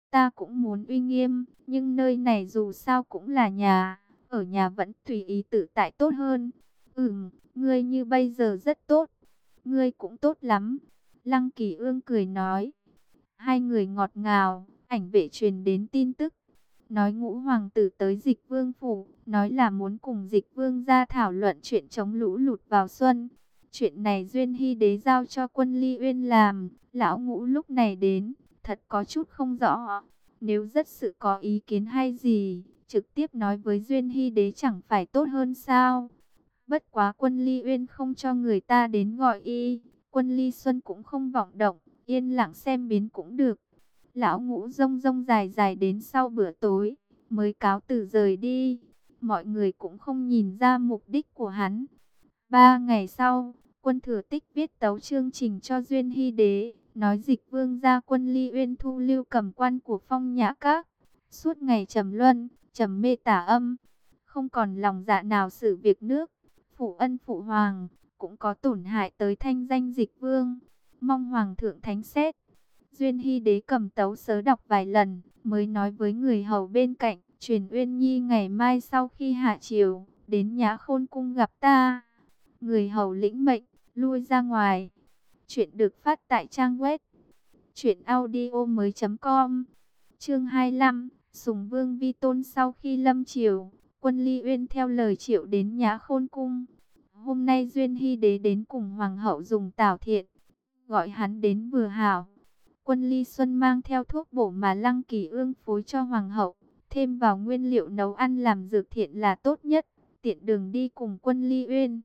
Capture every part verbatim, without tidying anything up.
Ta cũng muốn uy nghiêm, nhưng nơi này dù sao cũng là nhà, ở nhà vẫn tùy ý tự tại tốt hơn. Ừm, ngươi như bây giờ rất tốt, ngươi cũng tốt lắm. Lăng Kỳ Ương cười nói. Hai người ngọt ngào, ảnh vệ truyền đến tin tức. Nói ngũ hoàng tử tới Dịch Vương phủ, nói là muốn cùng Dịch Vương ra thảo luận chuyện chống lũ lụt vào xuân. Chuyện này Duyên Hy Đế giao cho Quân Ly Uyên làm, lão ngũ lúc này đến, thật có chút không rõ. Nếu rất sự có ý kiến hay gì, trực tiếp nói với Duyên Hy Đế chẳng phải tốt hơn sao? Bất quá Quân Ly Uyên không cho người ta đến gọi y, Quân Ly Xuân cũng không vọng động, yên lặng xem biến cũng được. Lão ngũ rông rông dài dài đến sau bữa tối, mới cáo từ rời đi. Mọi người cũng không nhìn ra mục đích của hắn. Ba ngày sau, Quân Thừa Tích viết tấu chương trình cho Duyên Hy Đế, nói Dịch Vương gia Quân Ly Uyên thu lưu cầm quan của Phong Nhã Các. Suốt ngày trầm luân, trầm mê tả âm, không còn lòng dạ nào xử việc nước. Phụ ân phụ hoàng, cũng có tổn hại tới thanh danh Dịch Vương. Mong hoàng thượng thánh xét. Duyên Hy Đế cầm tấu sớ đọc vài lần, mới nói với người hầu bên cạnh, truyền Uyên Nhi ngày mai sau khi hạ triều, đến Nhã Khôn cung gặp ta. Người hầu lĩnh mệnh, lui ra ngoài. Chuyện được phát tại trang web truyện audio mới chấm com. Chương hai mươi lăm, Sùng Vương vi tôn sau khi lâm triều, Quân Ly Uyên theo lời triệu đến Nhã Khôn cung. Hôm nay Duyên Hy Đế đến cùng hoàng hậu dùng tảo thiện, gọi hắn đến vừa hảo. Quân Ly Xuân mang theo thuốc bổ mà Lăng Kỳ Ương phối cho hoàng hậu, thêm vào nguyên liệu nấu ăn làm dược thiện là tốt nhất, tiện đường đi cùng Quân Ly Uyên.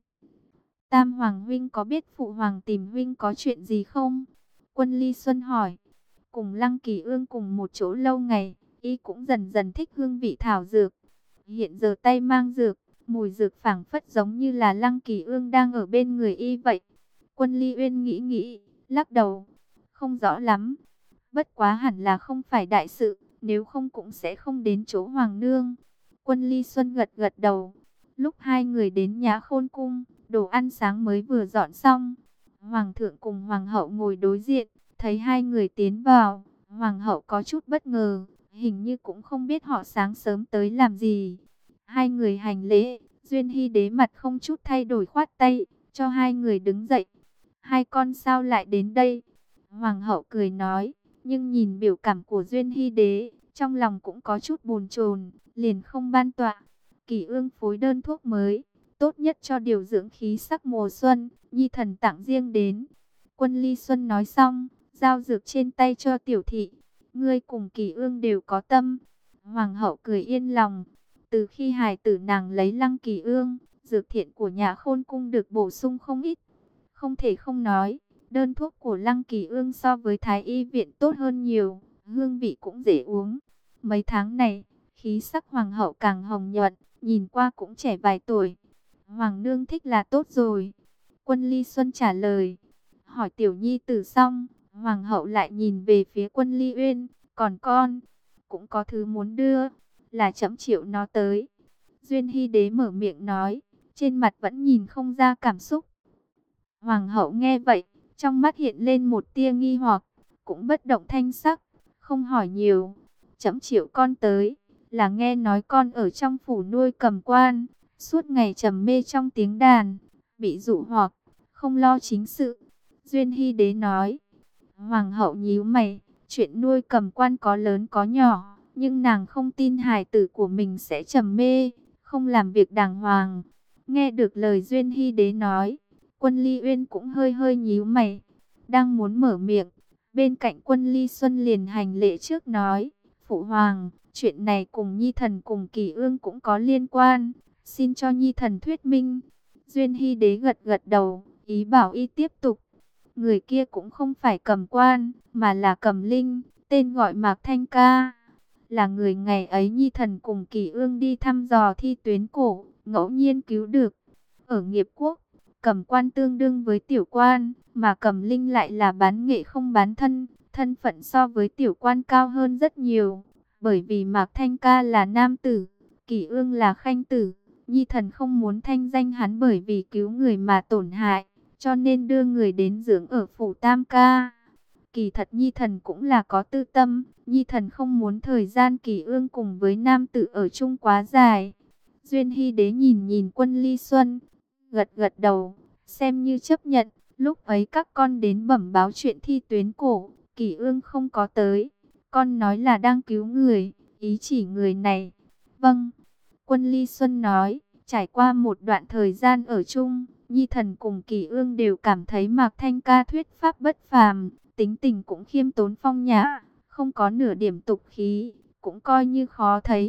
Tam Hoàng huynh có biết phụ hoàng tìm huynh có chuyện gì không? Quân Ly Xuân hỏi. Cùng Lăng Kỳ Ương cùng một chỗ lâu ngày, y cũng dần dần thích hương vị thảo dược. Hiện giờ tay mang dược, mùi dược phảng phất giống như là Lăng Kỳ Ương đang ở bên người y vậy. Quân Ly Uyên nghĩ nghĩ, lắc đầu, không rõ lắm. Bất quá hẳn là không phải đại sự, nếu không cũng sẽ không đến chỗ hoàng nương. Quân Ly Xuân gật gật đầu. Lúc hai người đến Nhã Khôn cung, đồ ăn sáng mới vừa dọn xong. Hoàng thượng cùng hoàng hậu ngồi đối diện, thấy hai người tiến vào, hoàng hậu có chút bất ngờ, hình như cũng không biết họ sáng sớm tới làm gì. Hai người hành lễ, Duyên Hy Đế mặt không chút thay đổi khoát tay, cho hai người đứng dậy. Hai con sao lại đến đây? Hoàng hậu cười nói, nhưng nhìn biểu cảm của Duyên Hy Đế, trong lòng cũng có chút bồn chồn, liền không ban tọa. Kỳ Ương phối đơn thuốc mới, tốt nhất cho điều dưỡng khí sắc mùa xuân, nhi thần tặng riêng đến. Quân Ly Xuân nói xong, giao dược trên tay cho tiểu thị. Ngươi cùng Kỳ Ương đều có tâm. Hoàng hậu cười yên lòng. Từ khi hài tử nàng lấy Lăng Kỳ Ương, dược thiện của nhà Khôn cung được bổ sung không ít. Không thể không nói, đơn thuốc của Lăng Kỳ Ương so với Thái Y viện tốt hơn nhiều, hương vị cũng dễ uống. Mấy tháng này, khí sắc hoàng hậu càng hồng nhuận, nhìn qua cũng trẻ vài tuổi. Hoàng nương thích là tốt rồi. Quân Ly Xuân trả lời. Hỏi tiểu nhi tử xong, hoàng hậu lại nhìn về phía Quân Ly Uyên. Còn con, cũng có thứ muốn đưa, là trẫm triệu nó tới. Duyên Hy Đế mở miệng nói, trên mặt vẫn nhìn không ra cảm xúc. Hoàng hậu nghe vậy, trong mắt hiện lên một tia nghi hoặc, cũng bất động thanh sắc, không hỏi nhiều. Trẫm triệu con tới, là nghe nói con ở trong phủ nuôi cầm quan, suốt ngày trầm mê trong tiếng đàn, bị dụ hoặc, không lo chính sự. Duyên Hy Đế nói. Hoàng hậu nhíu mày, chuyện nuôi cầm quan có lớn có nhỏ, nhưng nàng không tin hài tử của mình sẽ trầm mê, không làm việc đàng hoàng. Nghe được lời Duyên Hy Đế nói, Quân Ly Uyên cũng hơi hơi nhíu mày, đang muốn mở miệng, bên cạnh Quân Ly Xuân liền hành lễ trước nói, phụ hoàng, chuyện này cùng nhi thần cùng Kỳ Ương cũng có liên quan, xin cho nhi thần thuyết minh. Duyên Hy Đế gật gật đầu, ý bảo y tiếp tục. Người kia cũng không phải Cầm Quan, mà là Cầm Linh, tên gọi Mạc Thanh Ca. Là người ngày ấy nhi thần cùng Kỳ Ương đi thăm dò thi tuyến cổ, ngẫu nhiên cứu được. Ở nghiệp quốc, Cầm Quan tương đương với tiểu quan, mà Cầm Linh lại là bán nghệ không bán thân, thân phận so với tiểu quan cao hơn rất nhiều. Bởi vì Mạc Thanh Ca là nam tử, Kỳ Ương là khanh tử, nhi thần không muốn thanh danh hắn bởi vì cứu người mà tổn hại, cho nên đưa người đến dưỡng ở phủ Tam Ca. Kỳ thật Nhi Thần cũng là có tư tâm, Nhi Thần không muốn thời gian Kỳ Ương cùng với nam tử ở chung quá dài. Duyên Hy Đế nhìn nhìn Quân Ly Xuân, gật gật đầu, xem như chấp nhận. Lúc ấy các con đến bẩm báo chuyện thi tuyến cổ, Kỳ Ương không có tới. Con nói là đang cứu người, ý chỉ người này. Vâng, Quân Ly Xuân nói, trải qua một đoạn thời gian ở chung, Nhi Thần cùng Kỳ Ương đều cảm thấy Mạc Thanh Ca thuyết pháp bất phàm, tính tình cũng khiêm tốn phong nhã, không có nửa điểm tục khí, cũng coi như khó thấy.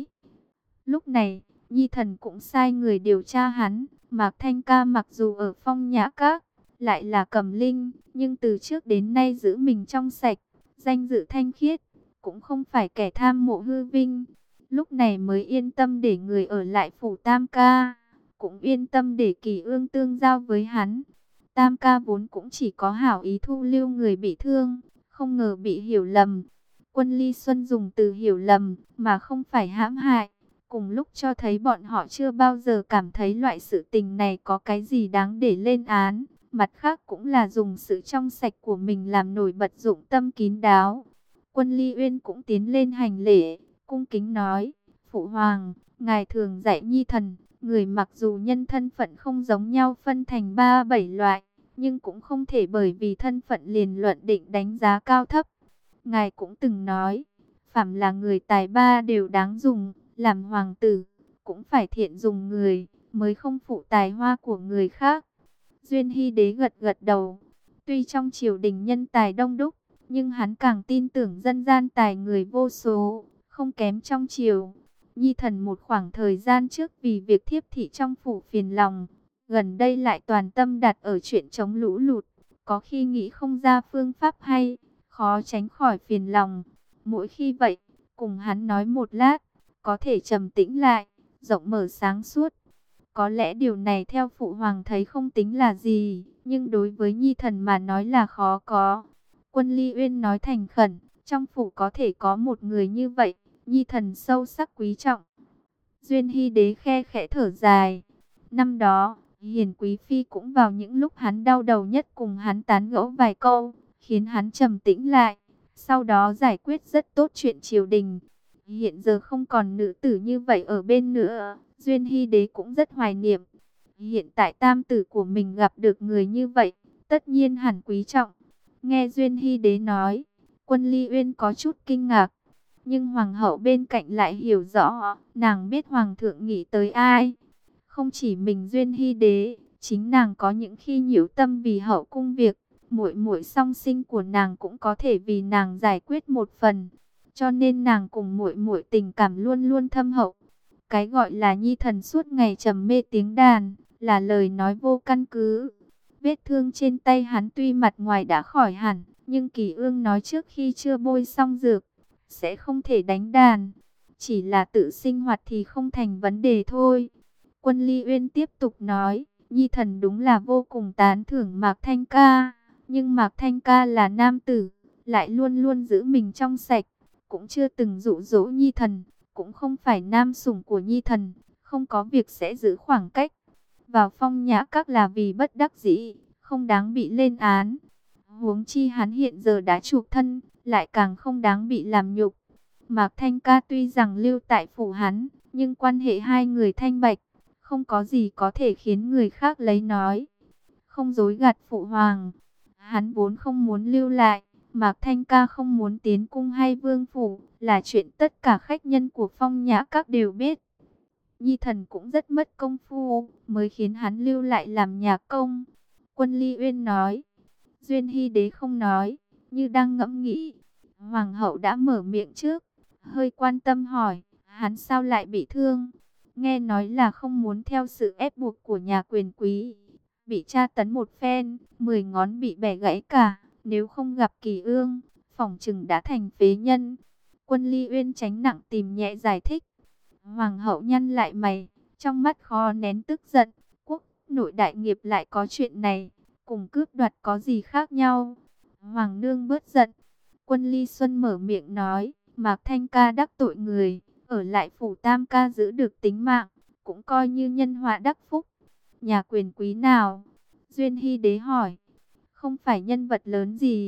Lúc này, Nhi Thần cũng sai người điều tra hắn. Mạc Thanh Ca mặc dù ở Phong Nhã Các lại là cầm linh, nhưng từ trước đến nay giữ mình trong sạch, danh dự thanh khiết, cũng không phải kẻ tham mộ hư vinh. Lúc này mới yên tâm để người ở lại phủ Tam Ca, cũng yên tâm để Kỳ Ương tương giao với hắn. Tam Ca vốn cũng chỉ có hảo ý thu lưu người bị thương, không ngờ bị hiểu lầm. Quân Ly Xuân dùng từ hiểu lầm mà không phải hãm hại, cùng lúc cho thấy bọn họ chưa bao giờ cảm thấy loại sự tình này có cái gì đáng để lên án. Mặt khác cũng là dùng sự trong sạch của mình làm nổi bật dụng tâm kín đáo. Quân Ly Uyên cũng tiến lên hành lễ, cung kính nói, Phụ Hoàng, ngài thường dạy Nhi Thần, người mặc dù nhân thân phận không giống nhau phân thành ba bảy loại, nhưng cũng không thể bởi vì thân phận liền luận định đánh giá cao thấp. Ngài cũng từng nói, phàm là người tài ba đều đáng dùng, làm hoàng tử, cũng phải thiện dùng người, mới không phụ tài hoa của người khác. Duyên Hy Đế gật gật đầu, tuy trong triều đình nhân tài đông đúc, nhưng hắn càng tin tưởng dân gian tài người vô số, không kém trong triều. Nhi Thần một khoảng thời gian trước vì việc thiếp thị trong phủ phiền lòng, gần đây lại toàn tâm đặt ở chuyện chống lũ lụt, có khi nghĩ không ra phương pháp hay, khó tránh khỏi phiền lòng. Mỗi khi vậy, cùng hắn nói một lát, có thể trầm tĩnh lại, rộng mở sáng suốt. Có lẽ điều này theo Phụ Hoàng thấy không tính là gì, nhưng đối với Nhi Thần mà nói là khó có. Quân Ly Uyên nói thành khẩn, trong phủ có thể có một người như vậy, Nhi Thần sâu sắc quý trọng. Duyên Hy Đế khe khẽ thở dài. Năm đó, Hiền Quý Phi cũng vào những lúc hắn đau đầu nhất cùng hắn tán gẫu vài câu, khiến hắn trầm tĩnh lại. Sau đó giải quyết rất tốt chuyện triều đình. Hiện giờ không còn nữ tử như vậy ở bên nữa, Duyên Hy Đế cũng rất hoài niệm. Hiện tại tam tử của mình gặp được người như vậy, tất nhiên hẳn quý trọng. Nghe Duyên Hy Đế nói, Quân Ly Uyên có chút kinh ngạc. Nhưng hoàng hậu bên cạnh lại hiểu rõ, nàng biết hoàng thượng nghĩ tới ai. Không chỉ mình Duyên Hy Đế, chính nàng có những khi nhiễu tâm vì hậu cung việc, muội muội song sinh của nàng cũng có thể vì nàng giải quyết một phần. Cho nên nàng cùng muội muội tình cảm luôn luôn thâm hậu. Cái gọi là Nhi Thần suốt ngày trầm mê tiếng đàn, là lời nói vô căn cứ. Vết thương trên tay hắn tuy mặt ngoài đã khỏi hẳn, nhưng Kỳ Ương nói trước khi chưa bôi xong dược, sẽ không thể đánh đàn. Chỉ là tự sinh hoạt thì không thành vấn đề thôi. Quân Ly Uyên tiếp tục nói, Nhi Thần đúng là vô cùng tán thưởng Mạc Thanh Ca. Nhưng Mạc Thanh Ca là nam tử, lại luôn luôn giữ mình trong sạch, cũng chưa từng dụ dỗ Nhi Thần, cũng không phải nam sủng của Nhi Thần, không có việc sẽ giữ khoảng cách. Vào Phong Nhã Các là vì bất đắc dĩ, không đáng bị lên án. Huống chi hắn hiện giờ đã chuộc thân, lại càng không đáng bị làm nhục. Mạc Thanh Ca tuy rằng lưu tại phủ hắn, nhưng quan hệ hai người thanh bạch, không có gì có thể khiến người khác lấy nói. Không dối gạt Phụ Hoàng, hắn vốn không muốn lưu lại. Mạc Thanh Ca không muốn tiến cung hay vương phủ, là chuyện tất cả khách nhân của Phong Nhã Các đều biết. Nhi Thần cũng rất mất công phu, mới khiến hắn lưu lại làm nhà công. Quân Ly Uyên nói. Duyên Hy Đế không nói, như đang ngẫm nghĩ. Hoàng hậu đã mở miệng trước, hơi quan tâm hỏi, hắn sao lại bị thương? Nghe nói là không muốn theo sự ép buộc của nhà quyền quý, bị tra tấn một phen, mười ngón bị bẻ gãy cả. Nếu không gặp Kỳ Ương, phỏng chừng đã thành phế nhân. Quân Ly Uyên tránh nặng tìm nhẹ giải thích. Hoàng hậu nhăn lại mày, trong mắt khó nén tức giận. Quốc nội đại nghiệp lại có chuyện này, cùng cướp đoạt có gì khác nhau? Hoàng nương bớt giận. Quân Ly Xuân mở miệng nói, Mạc Thanh Ca đắc tội người, ở lại phủ Tam Ca giữ được tính mạng, cũng coi như nhân họa đắc phúc. Nhà quyền quý nào? Duyên Hy Đế hỏi. Không phải nhân vật lớn gì,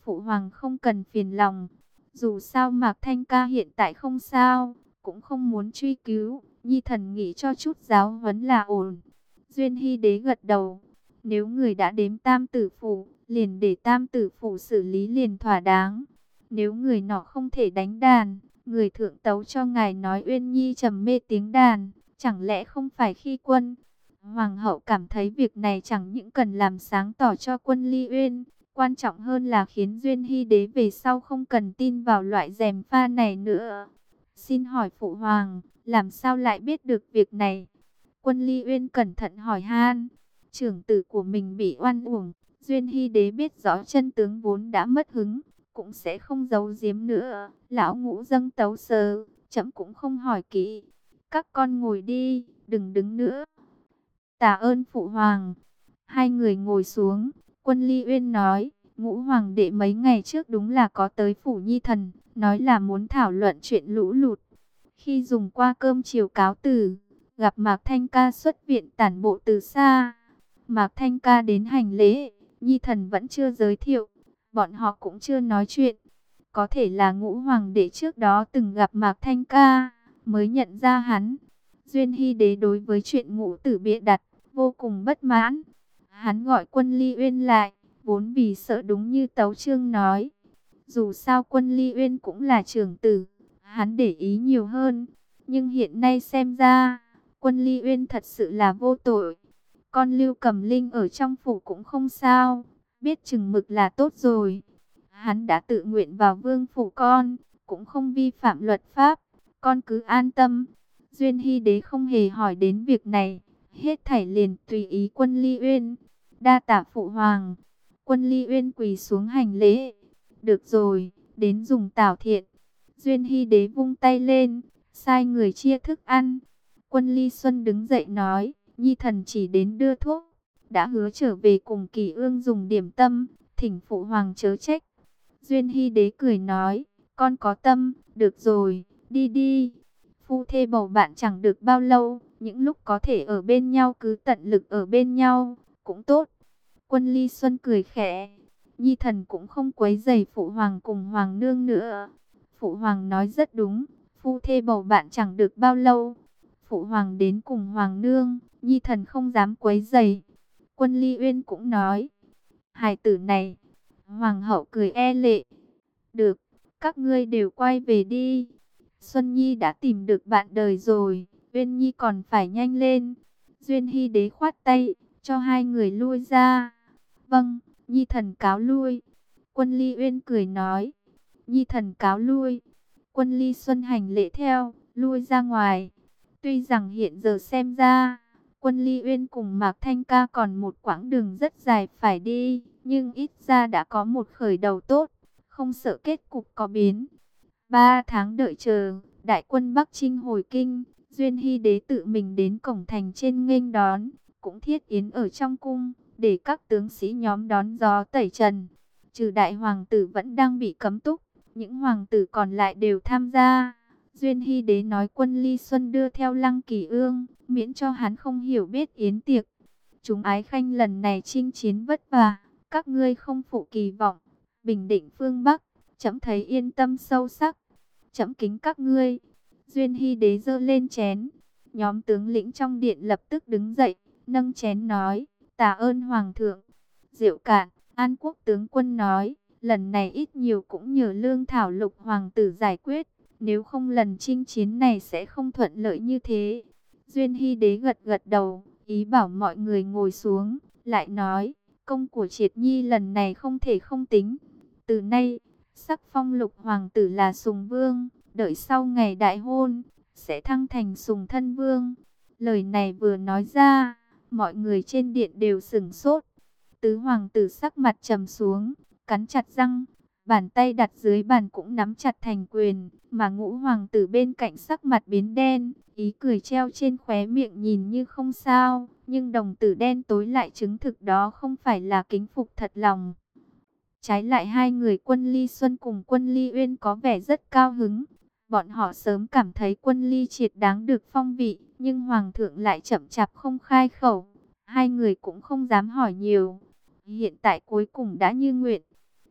phụ hoàng không cần phiền lòng. Dù sao Mạc Thanh Ca hiện tại không sao, cũng không muốn truy cứu. Nhi thần nghĩ cho chút giáo huấn là ổn. Duyên Hy Đế gật đầu. Nếu người đã đếm tam tử phủ, liền để tam tử phủ xử lý liền thỏa đáng. Nếu người nọ không thể đánh đàn, người thượng tấu cho ngài nói Uyên Nhi trầm mê tiếng đàn, chẳng lẽ không phải khi quân? Hoàng hậu cảm thấy việc này chẳng những cần làm sáng tỏ cho quân Ly Uyên, quan trọng hơn là khiến Duyên Hy Đế về sau không cần tin vào loại gièm pha này nữa. Xin hỏi phụ hoàng, làm sao lại biết được việc này? Quân Ly Uyên cẩn thận hỏi han. Trưởng tử của mình bị oan uổng, Duyên Hy Đế biết rõ chân tướng vốn đã mất hứng, cũng sẽ không giấu giếm nữa. Lão ngũ dâng tấu sớ, trẫm cũng không hỏi kỹ. Các con ngồi đi, đừng đứng nữa. Tạ ơn phụ hoàng. Hai người ngồi xuống. Quân Ly Uyên nói, ngũ hoàng đệ mấy ngày trước đúng là có tới phủ Nhi thần, nói là muốn thảo luận chuyện lũ lụt. Khi dùng qua cơm chiều cáo từ, gặp Mạc Thanh Ca xuất viện tản bộ từ xa. Mạc Thanh Ca đến hành lễ, Nhi thần vẫn chưa giới thiệu, bọn họ cũng chưa nói chuyện. Có thể là ngũ hoàng đệ trước đó từng gặp Mạc Thanh Ca, mới nhận ra hắn. Duyên Hy Đế đối với chuyện ngũ tử bịa đặt, vô cùng bất mãn. Hắn gọi quân Ly Uyên lại, vốn vì sợ đúng như Tấu Chương nói. Dù sao quân Ly Uyên cũng là trưởng tử, hắn để ý nhiều hơn. Nhưng hiện nay xem ra, quân Ly Uyên thật sự là vô tội. Con Lưu Cầm Linh ở trong phủ cũng không sao, biết chừng mực là tốt rồi. Hắn đã tự nguyện vào vương phủ con, cũng không vi phạm luật pháp, con cứ an tâm. Duyên Hy Đế không hề hỏi đến việc này, hết thảy liền tùy ý quân Ly Uyên. Đa tạ phụ hoàng. Quân Ly Uyên quỳ xuống hành lễ. Được rồi, đến dùng tảo thiện. Duyên Hy Đế vung tay lên, sai người chia thức ăn. Quân Ly Xuân đứng dậy nói, Nhi thần chỉ đến đưa thuốc, đã hứa trở về cùng Kỳ Ương dùng điểm tâm, thỉnh phụ hoàng chớ trách. Duyên Hy Đế cười nói, con có tâm, được rồi, đi đi. Phu thê bầu bạn chẳng được bao lâu, những lúc có thể ở bên nhau cứ tận lực ở bên nhau, cũng tốt. Quân Ly Xuân cười khẽ, Nhi thần cũng không quấy rầy phụ hoàng cùng hoàng nương nữa. Phụ hoàng nói rất đúng, phu thê bầu bạn chẳng được bao lâu. Phụ hoàng đến cùng hoàng nương, Nhi thần không dám quấy rầy. Quân Ly Uyên cũng nói, hài tử này. Hoàng hậu cười e lệ, được, các ngươi đều quay về đi. Xuân Nhi đã tìm được bạn đời rồi, Uyên Nhi còn phải nhanh lên. Duyên Hy Đế khoát tay, cho hai người lui ra. Vâng, Nhi thần cáo lui. Quân Ly Uyên cười nói, Nhi thần cáo lui. Quân Ly Xuân hành lễ theo, lui ra ngoài. Tuy rằng hiện giờ xem ra, quân Ly Uyên cùng Mạc Thanh Ca còn một quãng đường rất dài phải đi, nhưng ít ra đã có một khởi đầu tốt, không sợ kết cục có biến. Ba tháng đợi chờ, đại quân Bắc Chinh hồi kinh, Duyên Hy Đế tự mình đến cổng thành trên nghênh đón, cũng thiết yến ở trong cung, để các tướng sĩ nhóm đón gió tẩy trần. Trừ đại hoàng tử vẫn đang bị cấm túc, những hoàng tử còn lại đều tham gia. Duyên Hy Đế nói quân Ly Xuân đưa theo Lăng Kỳ Ương, miễn cho hắn không hiểu biết yến tiệc. Chúng ái khanh lần này chinh chiến vất vả, các ngươi không phụ kỳ vọng, bình định phương Bắc, trẫm thấy yên tâm sâu sắc. Trẫm kính các ngươi. Duyên Hy Đế giơ lên chén. Nhóm tướng lĩnh trong điện lập tức đứng dậy, nâng chén nói, tạ ơn hoàng thượng. Rượu cạn, An Quốc tướng quân nói, lần này ít nhiều cũng nhờ Lương Thảo Lục hoàng tử giải quyết, nếu không lần chinh chiến này sẽ không thuận lợi như thế. Duyên Hy Đế gật gật đầu, ý bảo mọi người ngồi xuống, lại nói, công của Triệt Nhi lần này không thể không tính. Từ nay, sắc phong Lục hoàng tử là Sùng Vương, đợi sau ngày đại hôn, sẽ thăng thành Sùng Thân Vương. Lời này vừa nói ra, mọi người trên điện đều sửng sốt. Tứ hoàng tử sắc mặt trầm xuống, cắn chặt răng, bàn tay đặt dưới bàn cũng nắm chặt thành quyền, mà ngũ hoàng tử bên cạnh sắc mặt biến đen, ý cười treo trên khóe miệng nhìn như không sao, nhưng đồng tử đen tối lại chứng thực đó không phải là kính phục thật lòng. Trái lại hai người quân Ly Xuân cùng quân Ly Uyên có vẻ rất cao hứng. Bọn họ sớm cảm thấy quân Ly Triệt đáng được phong vị, nhưng hoàng thượng lại chậm chạp không khai khẩu. Hai người cũng không dám hỏi nhiều. Hiện tại cuối cùng đã như nguyện.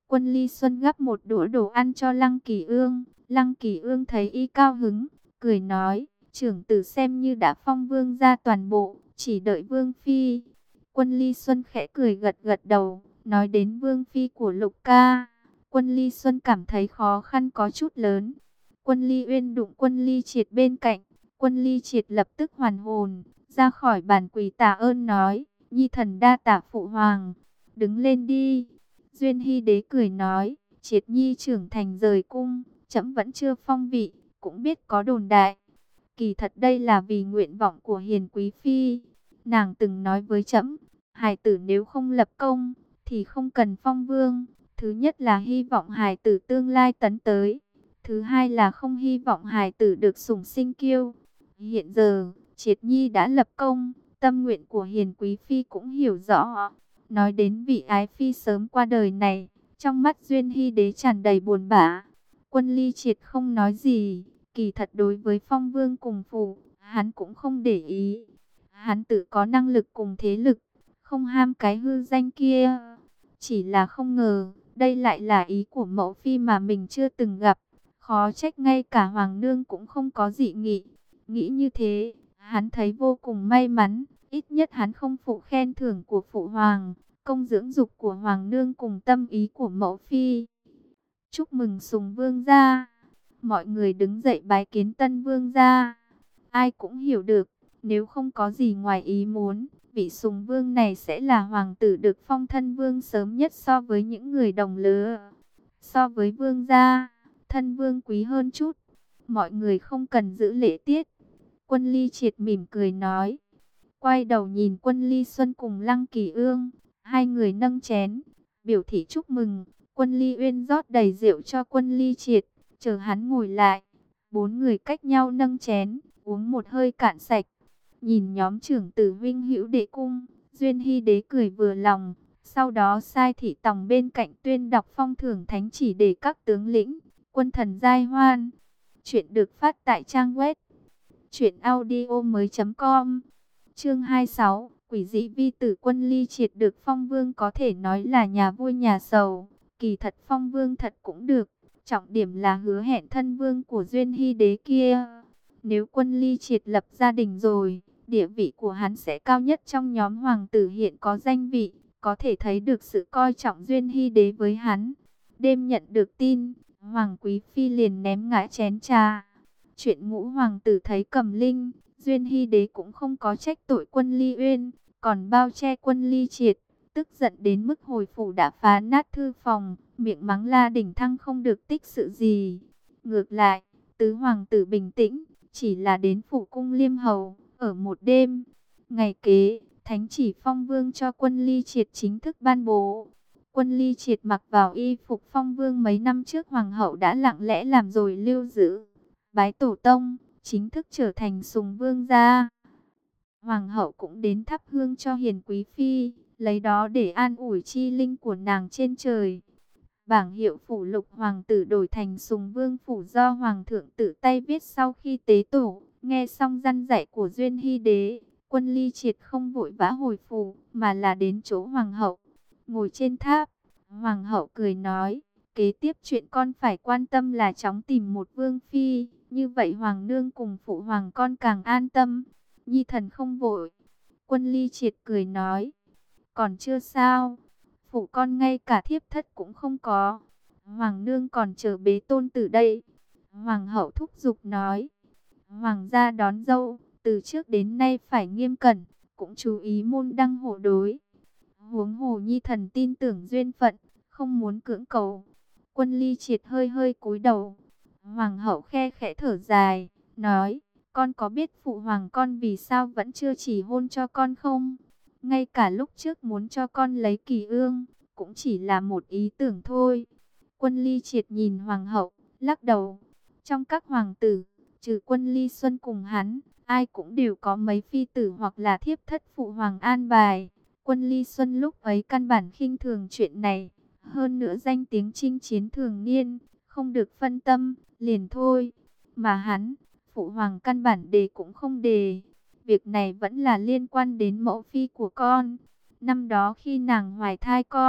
Quân Ly Xuân gắp một đũa đồ ăn cho Lăng Kỳ Ương. Lăng Kỳ Ương thấy y cao hứng, cười nói, trưởng tử xem như đã phong vương ra toàn bộ, chỉ đợi vương phi. Quân Ly Xuân khẽ cười gật gật đầu, nói đến vương phi của Lục ca. Quân Ly Xuân cảm thấy khó khăn có chút lớn. Quân Ly Uyên đụng Quân Ly Triệt bên cạnh. Quân Ly Triệt lập tức hoàn hồn, ra khỏi bàn quỳ tạ ơn nói, nhi thần đa tạ phụ hoàng, đứng lên đi. Duyên Hy Đế cười nói, Triệt nhi trưởng thành rời cung, trẫm vẫn chưa phong vị, cũng biết có đồn đại. Kỳ thật đây là vì nguyện vọng của hiền quý phi. Nàng từng nói với trẫm, hài tử nếu không lập công, thì không cần phong vương. Thứ nhất là hy vọng hài tử tương lai tấn tới. Thứ hai là không hy vọng hài tử được sủng sinh kiêu. Hiện giờ, Triệt nhi đã lập công, tâm nguyện của hiền quý phi cũng hiểu rõ. Nói đến vị ái phi sớm qua đời này, trong mắt Duyên Hy Đế tràn đầy buồn bã. Quân Ly Triệt không nói gì, kỳ thật đối với phong vương cùng phủ, hắn cũng không để ý. Hắn tự có năng lực cùng thế lực, không ham cái hư danh kia. Chỉ là không ngờ, đây lại là ý của mẫu phi mà mình chưa từng gặp. Khó trách ngay cả hoàng nương cũng không có dị nghị. Nghĩ như thế, hắn thấy vô cùng may mắn. Ít nhất hắn không phụ khen thưởng của phụ hoàng, công dưỡng dục của hoàng nương cùng tâm ý của mẫu phi. Chúc mừng Sùng vương gia. Mọi người đứng dậy bái kiến tân vương gia. Ai cũng hiểu được, nếu không có gì ngoài ý muốn, vị Sùng vương này sẽ là hoàng tử được phong thân vương sớm nhất so với những người đồng lứa. So với vương gia, thân vương quý hơn chút. Mọi người không cần giữ lễ tiết. Quân Ly Triệt mỉm cười nói. Quay đầu nhìn Quân Ly Xuân cùng Lăng Kỳ Ương, hai người nâng chén, biểu thị chúc mừng. Quân Ly Uyên rót đầy rượu cho Quân Ly Triệt, chờ hắn ngồi lại. Bốn người cách nhau nâng chén, uống một hơi cạn sạch. Nhìn nhóm trưởng tử vinh hữu đệ cung, Duyên Hy Đế cười vừa lòng. Sau đó sai thị tòng bên cạnh tuyên đọc phong thưởng thánh chỉ để các tướng lĩnh, quân thần giai hoan. Chuyện được phát tại trang web truyện audio mới chấm com. Chương hai mươi sáu, quỷ dị vi tử Quân Ly Triệt được phong vương có thể nói là nhà vui nhà sầu. Kỳ thật phong vương thật cũng được, trọng điểm là hứa hẹn thân vương của Duyên Hy Đế kia. Nếu Quân Ly Triệt lập gia đình rồi, địa vị của hắn sẽ cao nhất trong nhóm hoàng tử hiện có danh vị, có thể thấy được sự coi trọng Duyên Hy Đế với hắn. Đêm nhận được tin, Hoàng Quý Phi liền ném ngã chén trà. Chuyện ngũ hoàng tử thấy Cầm Linh, Duyên Hy Đế cũng không có trách tội Quân Ly Uyên, còn bao che Quân Ly Triệt, tức giận đến mức hồi phủ đã phá nát thư phòng, miệng mắng La Đỉnh Thăng không được tích sự gì. Ngược lại, tứ hoàng tử bình tĩnh, chỉ là đến phủ cung Liêm Hầu, ở một đêm. Ngày kế, thánh chỉ phong vương cho Quân Ly Triệt chính thức ban bố. Quân Ly Triệt mặc vào y phục phong vương mấy năm trước hoàng hậu đã lặng lẽ làm rồi lưu giữ. Bái tổ tông, chính thức trở thành Sùng vương gia. Hoàng hậu cũng đến thắp hương cho hiền quý phi, lấy đó để an ủi chi linh của nàng trên trời. Bảng hiệu phủ Lục hoàng tử đổi thành Sùng vương phủ do hoàng thượng tự tay viết sau khi tế tổ. Nghe xong răn dạy của Duyên Hy Đế, Quân Ly Triệt không vội vã hồi phủ, mà là đến chỗ hoàng hậu. Ngồi trên tháp, hoàng hậu cười nói, kế tiếp chuyện con phải quan tâm là chóng tìm một vương phi, như vậy hoàng nương cùng phụ hoàng con càng an tâm. Nhi thần không vội. Quân Ly Triệt cười nói, còn chưa sao, phụ con ngay cả thiếp thất cũng không có, hoàng nương còn chờ bế tôn tử đây. Hoàng hậu thúc giục nói, hoàng gia đón dâu, từ trước đến nay phải nghiêm cẩn, cũng chú ý môn đăng hộ đối. Huống hồ nhi thần tin tưởng duyên phận, không muốn cưỡng cầu. Quân Ly Triệt hơi hơi cúi đầu. Hoàng hậu khe khẽ thở dài, nói, con có biết phụ hoàng con vì sao vẫn chưa chỉ hôn cho con không? Ngay cả lúc trước muốn cho con lấy Kỳ Ương, cũng chỉ là một ý tưởng thôi. Quân Ly Triệt nhìn hoàng hậu, lắc đầu. Trong các hoàng tử, trừ Quân Ly Xuân cùng hắn, ai cũng đều có mấy phi tử hoặc là thiếp thất phụ hoàng an bài. Quân Ly Xuân lúc ấy căn bản khinh thường chuyện này. Hơn nữa danh tiếng chinh chiến thường niên, không được phân tâm, liền thôi. Mà hắn, phụ hoàng căn bản đề cũng không đề. Việc này vẫn là liên quan đến mẫu phi của con. Năm đó khi nàng hoài thai con,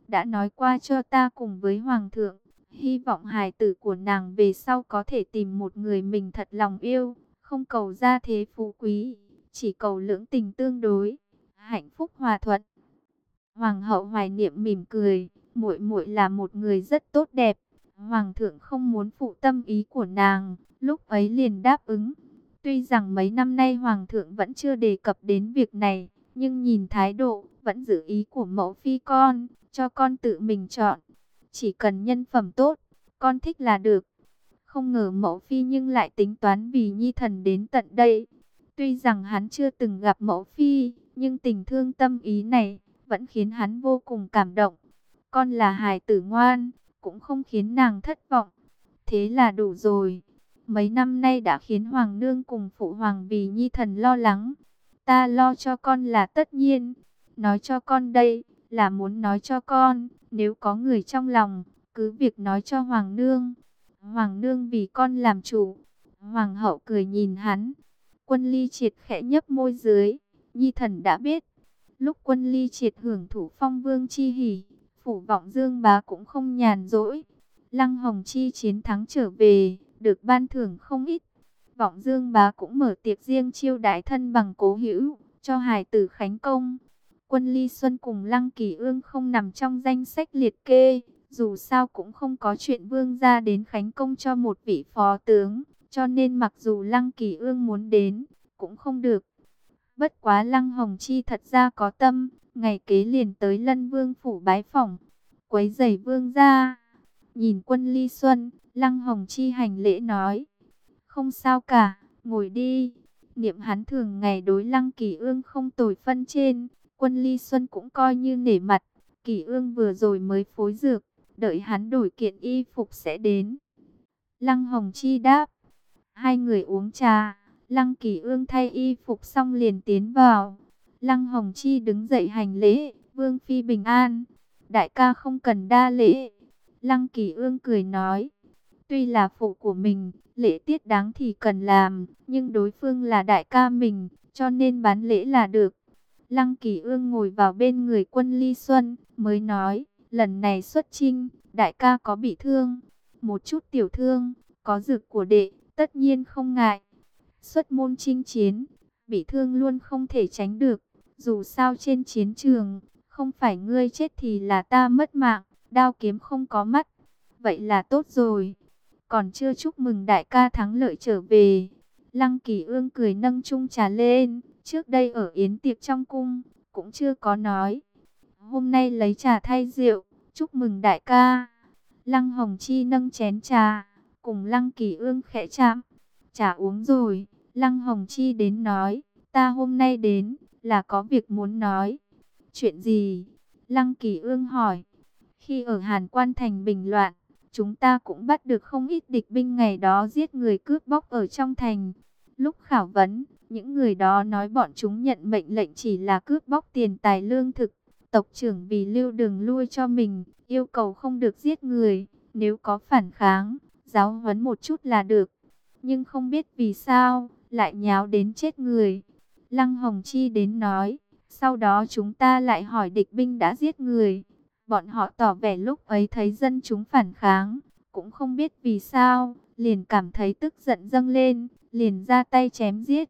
đã nói qua cho ta cùng với Hoàng thượng. Hy vọng hài tử của nàng về sau có thể tìm một người mình thật lòng yêu, không cầu gia thế phú quý, chỉ cầu lưỡng tình tương đối, hạnh phúc hòa thuận. Hoàng hậu Hoài Niệm mỉm cười, muội muội là một người rất tốt đẹp. Hoàng thượng không muốn phụ tâm ý của nàng, lúc ấy liền đáp ứng. Tuy rằng mấy năm nay Hoàng thượng vẫn chưa đề cập đến việc này, nhưng nhìn thái độ, vẫn giữ ý của mẫu phi con, cho con tự mình chọn. Chỉ cần nhân phẩm tốt, con thích là được. Không ngờ mẫu phi nhưng lại tính toán vì nhi thần đến tận đây. Tuy rằng hắn chưa từng gặp mẫu phi, nhưng tình thương tâm ý này vẫn khiến hắn vô cùng cảm động. Con là hài tử ngoan, cũng không khiến nàng thất vọng. Thế là đủ rồi. Mấy năm nay đã khiến Hoàng nương cùng phụ hoàng vì nhi thần lo lắng. Ta lo cho con là tất nhiên. Nói cho con đây, là muốn nói cho con, nếu có người trong lòng, cứ việc nói cho Hoàng nương. Hoàng nương vì con làm chủ. Hoàng hậu cười nhìn hắn. Quân Ly Triệt khẽ nhấp môi dưới. Nhi thần đã biết. Lúc Quân Ly Triệt hưởng thụ phong vương chi hỉ, phủ Vọng Dương bá cũng không nhàn rỗi. Lăng Hồng Chi chiến thắng trở về, được ban thưởng không ít. Vọng Dương bá cũng mở tiệc riêng chiêu đãi thân bằng cố hữu, cho hài tử khánh công. Quân Ly Xuân cùng Lăng Kỳ Ương không nằm trong danh sách liệt kê, dù sao cũng không có chuyện vương gia đến khánh công cho một vị phó tướng, cho nên mặc dù Lăng Kỳ Ương muốn đến, cũng không được. Bất quá Lăng Hồng Chi thật ra có tâm, ngày kế liền tới Lân Vương phủ bái phỏng, quấy rầy vương gia. Nhìn Quân Ly Xuân, Lăng Hồng Chi hành lễ nói, không sao cả, ngồi đi. Niệm hắn thường ngày đối Lăng Kỳ Ương không tồi phân trên, Quân Ly Xuân cũng coi như nể mặt. Kỳ Ương vừa rồi mới phối dược, đợi hắn đổi kiện y phục sẽ đến. Lăng Hồng Chi đáp. Hai người uống trà, Lăng Kỳ Ương thay y phục xong liền tiến vào. Lăng Hồng Chi đứng dậy hành lễ, Vương phi bình an. Đại ca không cần đa lễ. Lăng Kỳ Ương cười nói, tuy là phụ của mình, lễ tiết đáng thì cần làm, nhưng đối phương là đại ca mình, cho nên bán lễ là được. Lăng Kỳ Ương ngồi vào bên người Quân Ly Xuân, mới nói, lần này xuất chinh, đại ca có bị thương, một chút tiểu thương, có dược của đệ, tất nhiên không ngại. Xuất môn chinh chiến, bị thương luôn không thể tránh được, dù sao trên chiến trường, không phải ngươi chết thì là ta mất mạng, đao kiếm không có mắt. Vậy là tốt rồi, còn chưa chúc mừng đại ca thắng lợi trở về. Lăng Kỳ Ương cười nâng chung trà lên, trước đây ở yến tiệc trong cung, cũng chưa có nói. Hôm nay lấy trà thay rượu, chúc mừng đại ca. Lăng Hồng Chi nâng chén trà, cùng Lăng Kỳ Ương khẽ chạm. Trà uống rồi, Lăng Hồng Chi đến nói, ta hôm nay đến, là có việc muốn nói. Chuyện gì? Lăng Kỳ Ương hỏi. Khi ở Hàn Quan thành bình loạn, chúng ta cũng bắt được không ít địch binh ngày đó giết người cướp bóc ở trong thành. Lúc khảo vấn, những người đó nói bọn chúng nhận mệnh lệnh chỉ là cướp bóc tiền tài lương thực. Tộc trưởng vì lưu đường lui cho mình, yêu cầu không được giết người, nếu có phản kháng, giáo huấn một chút là được. Nhưng không biết vì sao, lại nháo đến chết người. Lăng Hồng Chi đến nói, sau đó chúng ta lại hỏi địch binh đã giết người. Bọn họ tỏ vẻ lúc ấy thấy dân chúng phản kháng, cũng không biết vì sao, liền cảm thấy tức giận dâng lên, liền ra tay chém giết.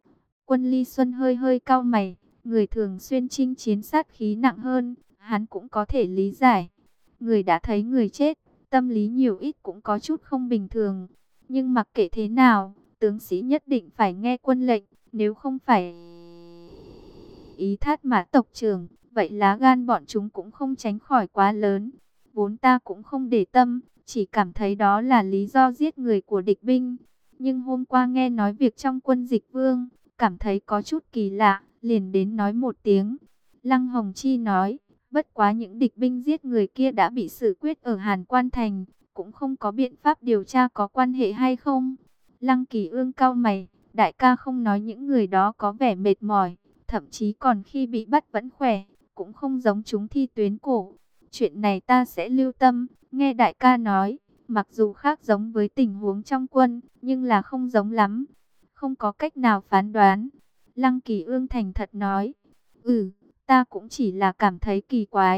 Quân Ly Xuân hơi hơi cau mày, người thường xuyên chinh chiến sát khí nặng hơn, hắn cũng có thể lý giải. Người đã thấy người chết, tâm lý nhiều ít cũng có chút không bình thường. Nhưng mặc kệ thế nào, tướng sĩ nhất định phải nghe quân lệnh, nếu không phải ý thát mã tộc trưởng, vậy lá gan bọn chúng cũng không tránh khỏi quá lớn. Vốn ta cũng không để tâm, chỉ cảm thấy đó là lý do giết người của địch binh. Nhưng hôm qua nghe nói việc trong quân Dịch Vương, cảm thấy có chút kỳ lạ, liền đến nói một tiếng. Lăng Hồng Chi nói, bất quá những địch binh giết người kia đã bị xử quyết ở Hàn Quan Thành, cũng không có biện pháp điều tra có quan hệ hay không. Lăng Kỳ Ương cau mày, đại ca không nói những người đó có vẻ mệt mỏi, thậm chí còn khi bị bắt vẫn khỏe, cũng không giống chúng thi tuyến cổ. Chuyện này ta sẽ lưu tâm, nghe đại ca nói, mặc dù khác giống với tình huống trong quân, nhưng là không giống lắm, không có cách nào phán đoán. Lăng Kỳ Ương thành thật nói, ừ, ta cũng chỉ là cảm thấy kỳ quái.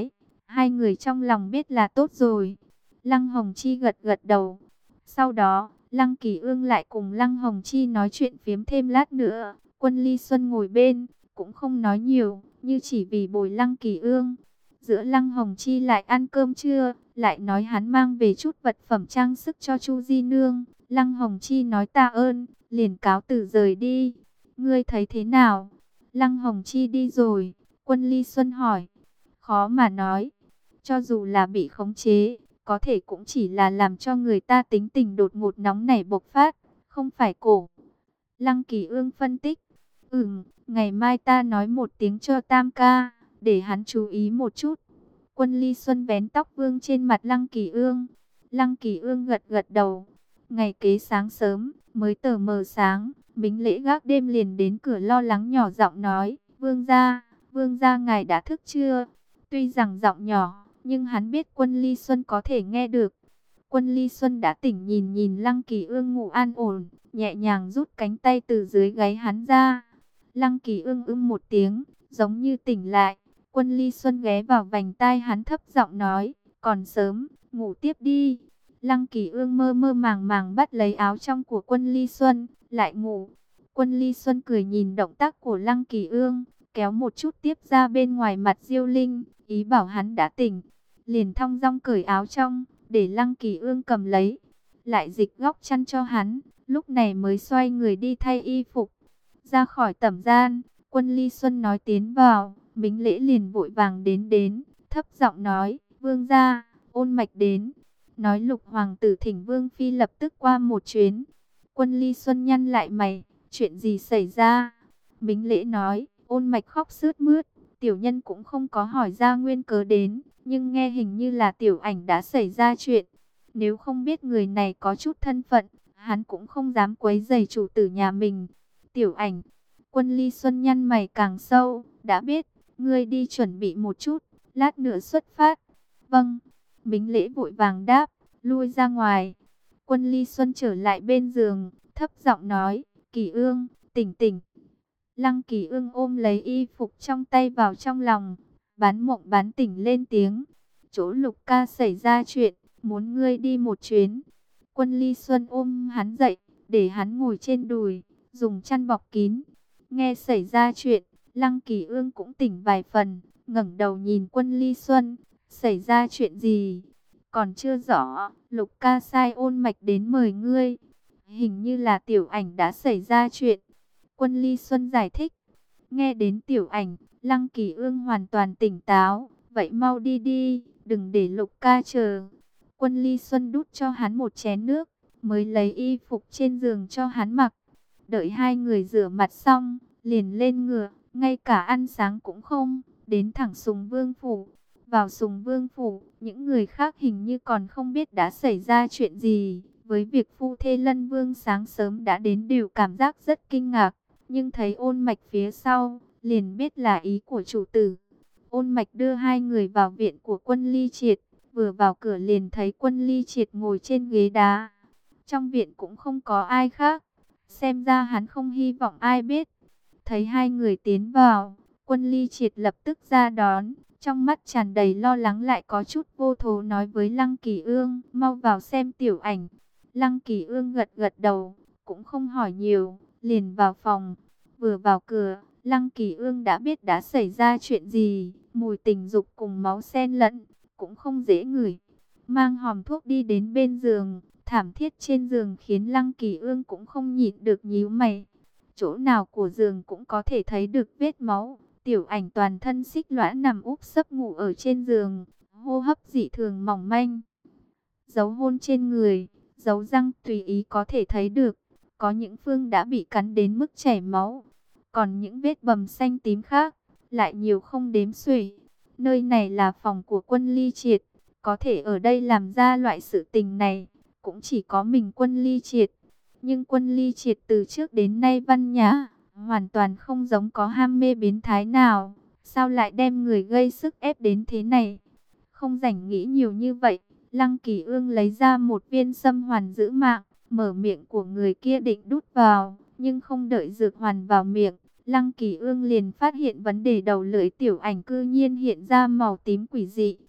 Hai người trong lòng biết là tốt rồi. Lăng Hồng Chi gật gật đầu. Sau đó, Lăng Kỳ Ương lại cùng Lăng Hồng Chi nói chuyện phiếm thêm lát nữa. Quân Ly Xuân ngồi bên, cũng không nói nhiều, như chỉ vì bồi Lăng Kỳ Ương. Giữa Lăng Hồng Chi lại ăn cơm trưa, lại nói hắn mang về chút vật phẩm trang sức cho Chu Di Nương. Lăng Hồng Chi nói tạ ơn, liền cáo từ rời đi. Ngươi thấy thế nào? Lăng Hồng Chi đi rồi, Quân Ly Xuân hỏi. Khó mà nói, cho dù là bị khống chế, có thể cũng chỉ là làm cho người ta tính tình đột ngột nóng nảy bộc phát, không phải cổ. Lăng Kỳ Ương phân tích, ừm, ngày mai ta nói một tiếng cho Tam ca, để hắn chú ý một chút. Quân Ly Xuân vén tóc vương trên mặt Lăng Kỳ Ương. Lăng Kỳ Ương gật gật đầu. Ngày kế sáng sớm, mới tờ mờ sáng, Bính Lễ gác đêm liền đến cửa lo lắng nhỏ giọng nói, Vương gia, Vương gia ngài đã thức chưa? Tuy rằng giọng nhỏ, nhưng hắn biết Quân Ly Xuân có thể nghe được. Quân Ly Xuân đã tỉnh, nhìn nhìn Lăng Kỳ Ương ngủ an ổn, nhẹ nhàng rút cánh tay từ dưới gáy hắn ra. Lăng Kỳ Ương ưm một tiếng, giống như tỉnh lại. Quân Ly Xuân ghé vào vành tai hắn thấp giọng nói, còn sớm, ngủ tiếp đi. Lăng Kỳ Ương mơ mơ màng màng bắt lấy áo trong của Quân Ly Xuân, lại ngủ. Quân Ly Xuân cười nhìn động tác của Lăng Kỳ Ương, kéo một chút tiếp ra bên ngoài mặt Diêu Linh, ý bảo hắn đã tỉnh. Liền thong dong cởi áo trong, để Lăng Kỳ Ương cầm lấy, lại dịch góc chăn cho hắn, lúc này mới xoay người đi thay y phục. Ra khỏi tẩm gian, Quân Ly Xuân nói tiến vào, Bính Lễ liền vội vàng đến đến, thấp giọng nói, Vương gia, Ôn Mạch đến. Nói Lục hoàng tử thỉnh Vương phi lập tức qua một chuyến. Quân Ly Xuân nhăn lại mày, chuyện gì xảy ra? Bính Lễ nói, Ôn Mạch khóc sướt mướt, tiểu nhân cũng không có hỏi ra nguyên cớ đến, nhưng nghe hình như là tiểu ảnh đã xảy ra chuyện. Nếu không biết người này có chút thân phận, hắn cũng không dám quấy rầy chủ tử nhà mình. Tiểu ảnh, Quân Ly Xuân nhăn mày càng sâu, đã biết, ngươi đi chuẩn bị một chút, lát nữa xuất phát. Vâng, Bính Lễ vội vàng đáp, lui ra ngoài. Quân Ly Xuân trở lại bên giường, thấp giọng nói, Kỳ Ương, tỉnh tỉnh. Lăng Kỳ Ương ôm lấy y phục trong tay vào trong lòng, bán mộng bán tỉnh lên tiếng. Chỗ Lục ca xảy ra chuyện, muốn ngươi đi một chuyến. Quân Ly Xuân ôm hắn dậy, để hắn ngồi trên đùi, dùng chăn bọc kín. Nghe xảy ra chuyện, Lăng Kỳ Ương cũng tỉnh vài phần, ngẩng đầu nhìn Quân Ly Xuân. Xảy ra chuyện gì? Còn chưa rõ, Lục ca sai Ôn Mạch đến mời ngươi. Hình như là tiểu ảnh đã xảy ra chuyện. Quân Ly Xuân giải thích. Nghe đến tiểu ảnh, Lăng Kỳ Ương hoàn toàn tỉnh táo. Vậy mau đi đi, đừng để Lục ca chờ. Quân Ly Xuân đút cho hắn một chén nước, mới lấy y phục trên giường cho hắn mặc. Đợi hai người rửa mặt xong, liền lên ngựa, ngay cả ăn sáng cũng không, đến thẳng Sùng Vương phủ. Vào Sùng Vương phủ, những người khác hình như còn không biết đã xảy ra chuyện gì. Với việc phu thê Lân Vương sáng sớm đã đến đều cảm giác rất kinh ngạc. Nhưng thấy Ôn Mạch phía sau, liền biết là ý của chủ tử. Ôn Mạch đưa hai người vào viện của Quân Ly Triệt. Vừa vào cửa liền thấy Quân Ly Triệt ngồi trên ghế đá. Trong viện cũng không có ai khác. Xem ra hắn không hy vọng ai biết. Thấy hai người tiến vào, Quân Ly Triệt lập tức ra đón. Trong mắt tràn đầy lo lắng lại có chút vô thố, nói với Lăng Kỳ Ương, mau vào xem tiểu ảnh. Lăng Kỳ Ương gật gật đầu, cũng không hỏi nhiều, liền vào phòng. Vừa vào cửa, Lăng Kỳ Ương đã biết đã xảy ra chuyện gì, mùi tình dục cùng máu xen lẫn, cũng không dễ ngửi. Mang hòm thuốc đi đến bên giường, thảm thiết trên giường khiến Lăng Kỳ Ương cũng không nhịn được nhíu mày. Chỗ nào của giường cũng có thể thấy được vết máu. Tiểu ảnh toàn thân xích lõa nằm úp sấp ngủ ở trên giường, hô hấp dị thường mỏng manh. Dấu hôn trên người, dấu răng tùy ý có thể thấy được. Có những phương đã bị cắn đến mức chảy máu. Còn những vết bầm xanh tím khác, lại nhiều không đếm xuể. Nơi này là phòng của Quân Ly Triệt. Có thể ở đây làm ra loại sự tình này, cũng chỉ có mình Quân Ly Triệt. Nhưng Quân Ly Triệt từ trước đến nay văn nhã, hoàn toàn không giống có ham mê biến thái nào. Sao lại đem người gây sức ép đến thế này? Không rảnh nghĩ nhiều như vậy, Lăng Kỳ Ương lấy ra một viên sâm hoàn giữ mạng, mở miệng của người kia định đút vào, nhưng không đợi dược hoàn vào miệng, Lăng Kỳ Ương liền phát hiện vấn đề đầu lưỡi tiểu ảnh cư nhiên hiện ra màu tím quỷ dị.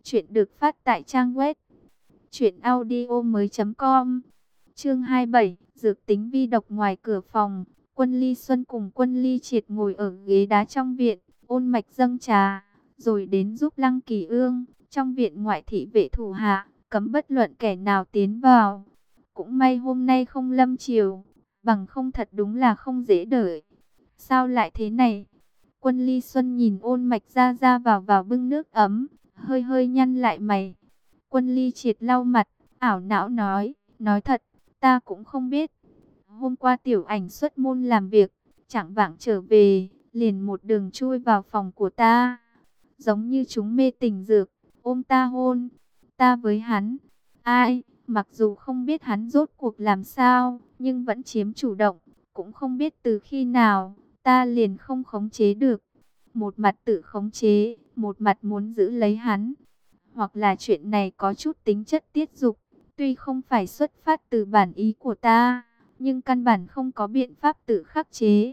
Chuyện được phát tại trang web truyện audio mới chấm com. Chương hai mươi bảy, dược tính vi độc. Ngoài cửa phòng, Quân Ly Xuân cùng Quân Ly Triệt ngồi ở ghế đá trong viện, ôn mạch dâng trà, rồi đến giúp Lăng Kỳ Ương. Trong viện ngoại thị vệ thủ hạ, cấm bất luận kẻ nào tiến vào. Cũng may hôm nay không lâm chiều, bằng không thật đúng là không dễ đợi. Sao lại thế này? Quân Ly Xuân nhìn ôn mạch ra ra vào vào bưng nước ấm, hơi hơi nhăn lại mày. Quân Ly Triệt lau mặt, ảo não nói, nói thật, ta cũng không biết. Hôm qua tiểu ảnh xuất môn làm việc, chẳng vạng trở về, liền một đường chui vào phòng của ta. Giống như chúng mê tình dược, ôm ta hôn, ta với hắn. Ai, mặc dù không biết hắn rốt cuộc làm sao, nhưng vẫn chiếm chủ động, cũng không biết từ khi nào, ta liền không khống chế được. Một mặt tự khống chế, một mặt muốn giữ lấy hắn. Hoặc là chuyện này có chút tính chất tiết dục, tuy không phải xuất phát từ bản ý của ta, nhưng căn bản không có biện pháp tự khắc chế.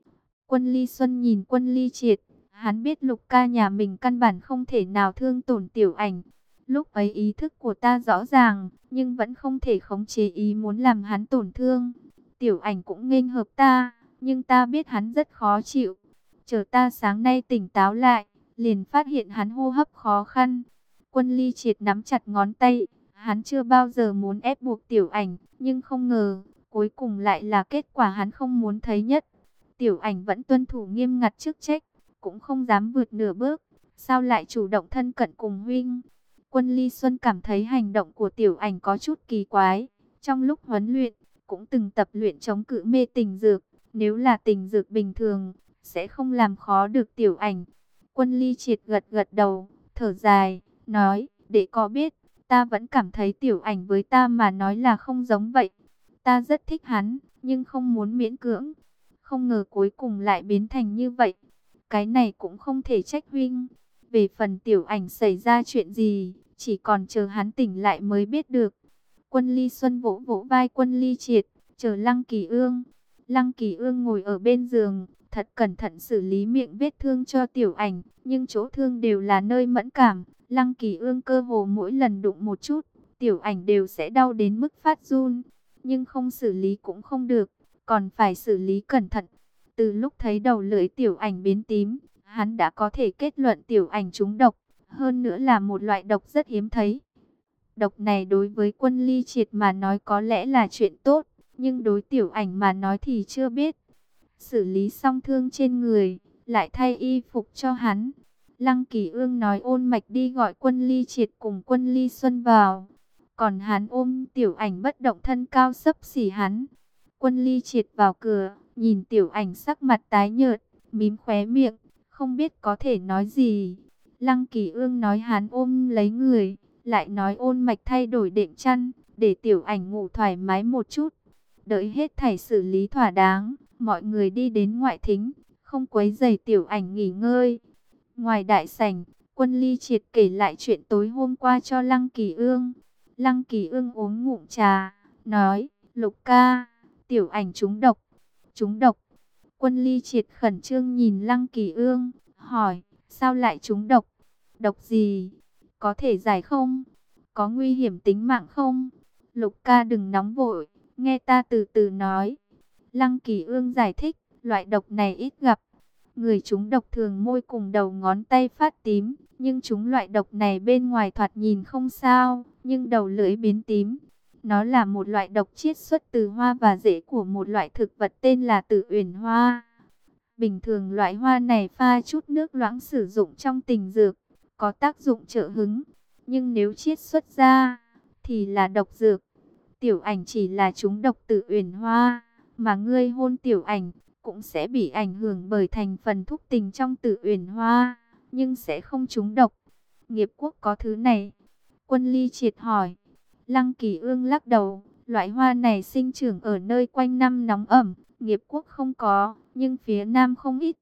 Quân Ly Xuân nhìn Quân Ly Triệt, hắn biết Lục ca nhà mình căn bản không thể nào thương tổn tiểu ảnh. Lúc ấy ý thức của ta rõ ràng, nhưng vẫn không thể khống chế ý muốn làm hắn tổn thương. Tiểu ảnh cũng nghênh hợp ta, nhưng ta biết hắn rất khó chịu. Chờ ta sáng nay tỉnh táo lại, liền phát hiện hắn hô hấp khó khăn. Quân Ly Triệt nắm chặt ngón tay, hắn chưa bao giờ muốn ép buộc tiểu ảnh, nhưng không ngờ, cuối cùng lại là kết quả hắn không muốn thấy nhất. Tiểu ảnh vẫn tuân thủ nghiêm ngặt chức trách, cũng không dám vượt nửa bước, sao lại chủ động thân cận cùng huynh. Quân Ly Xuân cảm thấy hành động của tiểu ảnh có chút kỳ quái. Trong lúc huấn luyện, cũng từng tập luyện chống cự mê tình dược, nếu là tình dược bình thường, sẽ không làm khó được tiểu ảnh. Quân Ly Triệt gật gật đầu, thở dài, nói, để có biết, ta vẫn cảm thấy tiểu ảnh với ta mà nói là không giống vậy. Ta rất thích hắn, nhưng không muốn miễn cưỡng. Không ngờ cuối cùng lại biến thành như vậy. Cái này cũng không thể trách huynh. Về phần tiểu ảnh xảy ra chuyện gì, chỉ còn chờ hắn tỉnh lại mới biết được. Quân Ly Xuân vỗ vỗ vai Quân Ly Triệt, chờ Lăng Kỳ Ương. Lăng Kỳ Ương ngồi ở bên giường, thật cẩn thận xử lý miệng vết thương cho tiểu ảnh, nhưng chỗ thương đều là nơi mẫn cảm. Lăng Kỳ Ương cơ hồ mỗi lần đụng một chút, tiểu ảnh đều sẽ đau đến mức phát run. Nhưng không xử lý cũng không được, còn phải xử lý cẩn thận. Từ lúc thấy đầu lưỡi tiểu ảnh biến tím, hắn đã có thể kết luận tiểu ảnh trúng độc, hơn nữa là một loại độc rất hiếm thấy. Độc này đối với Quân Ly Triệt mà nói có lẽ là chuyện tốt, nhưng đối tiểu ảnh mà nói thì chưa biết. Xử lý xong thương trên người, lại thay y phục cho hắn. Lăng Kỳ Ương nói ôn mạch đi gọi Quân Ly Triệt cùng Quân Ly Xuân vào. Còn hắn ôm tiểu ảnh bất động, thân cao xấp xỉ hắn. Quân Ly Triệt vào cửa, nhìn tiểu ảnh sắc mặt tái nhợt, mím khóe miệng, không biết có thể nói gì. Lăng Kỳ Ương nói hắn ôm lấy người, lại nói ôn mạch thay đổi đệm chăn, để tiểu ảnh ngủ thoải mái một chút. Đợi hết thảy xử lý thỏa đáng, mọi người đi đến ngoại thính, không quấy rầy tiểu ảnh nghỉ ngơi. Ngoài đại sảnh, Quân Ly Triệt kể lại chuyện tối hôm qua cho Lăng Kỳ Ương. Lăng Kỳ Ương uống ngụm trà, nói, Lục ca, tiểu ảnh trúng độc. Trúng độc? Quân Ly Triệt khẩn trương nhìn Lăng Kỳ Ương, hỏi, sao lại trúng độc? Độc gì? Có thể giải không? Có nguy hiểm tính mạng không? Lục ca đừng nóng vội, nghe ta từ từ nói. Lăng Kỳ Ương giải thích, loại độc này ít gặp. Người trúng độc thường môi cùng đầu ngón tay phát tím, nhưng chúng loại độc này bên ngoài thoạt nhìn không sao, nhưng đầu lưỡi biến tím. Nó là một loại độc chiết xuất từ hoa và rễ của một loại thực vật tên là Tử Uyển Hoa. Bình thường loại hoa này pha chút nước loãng sử dụng trong tình dược, có tác dụng trợ hứng. Nhưng nếu chiết xuất ra, thì là độc dược. Tiểu ảnh chỉ là trúng độc Tử Uyển Hoa, mà ngươi hôn tiểu ảnh cũng sẽ bị ảnh hưởng bởi thành phần thúc tình trong Tử Uyển Hoa, nhưng sẽ không trúng độc. Nghiệp quốc có thứ này? Quân Ly Triệt hỏi. Lăng Kỳ Ương lắc đầu, loại hoa này sinh trưởng ở nơi quanh năm nóng ẩm, nghiệp quốc không có, nhưng phía nam không ít.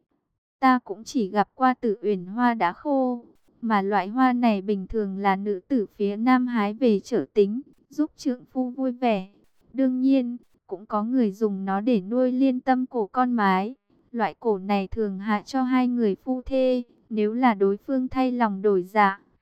Ta cũng chỉ gặp qua Tử Uyển Hoa đã khô, mà loại hoa này bình thường là nữ tử phía nam hái về trở tính, giúp trượng phu vui vẻ. Đương nhiên, cũng có người dùng nó để nuôi liên tâm cổ con mái. Loại cổ này thường hạ cho hai người phu thê, nếu là đối phương thay lòng đổi dạ,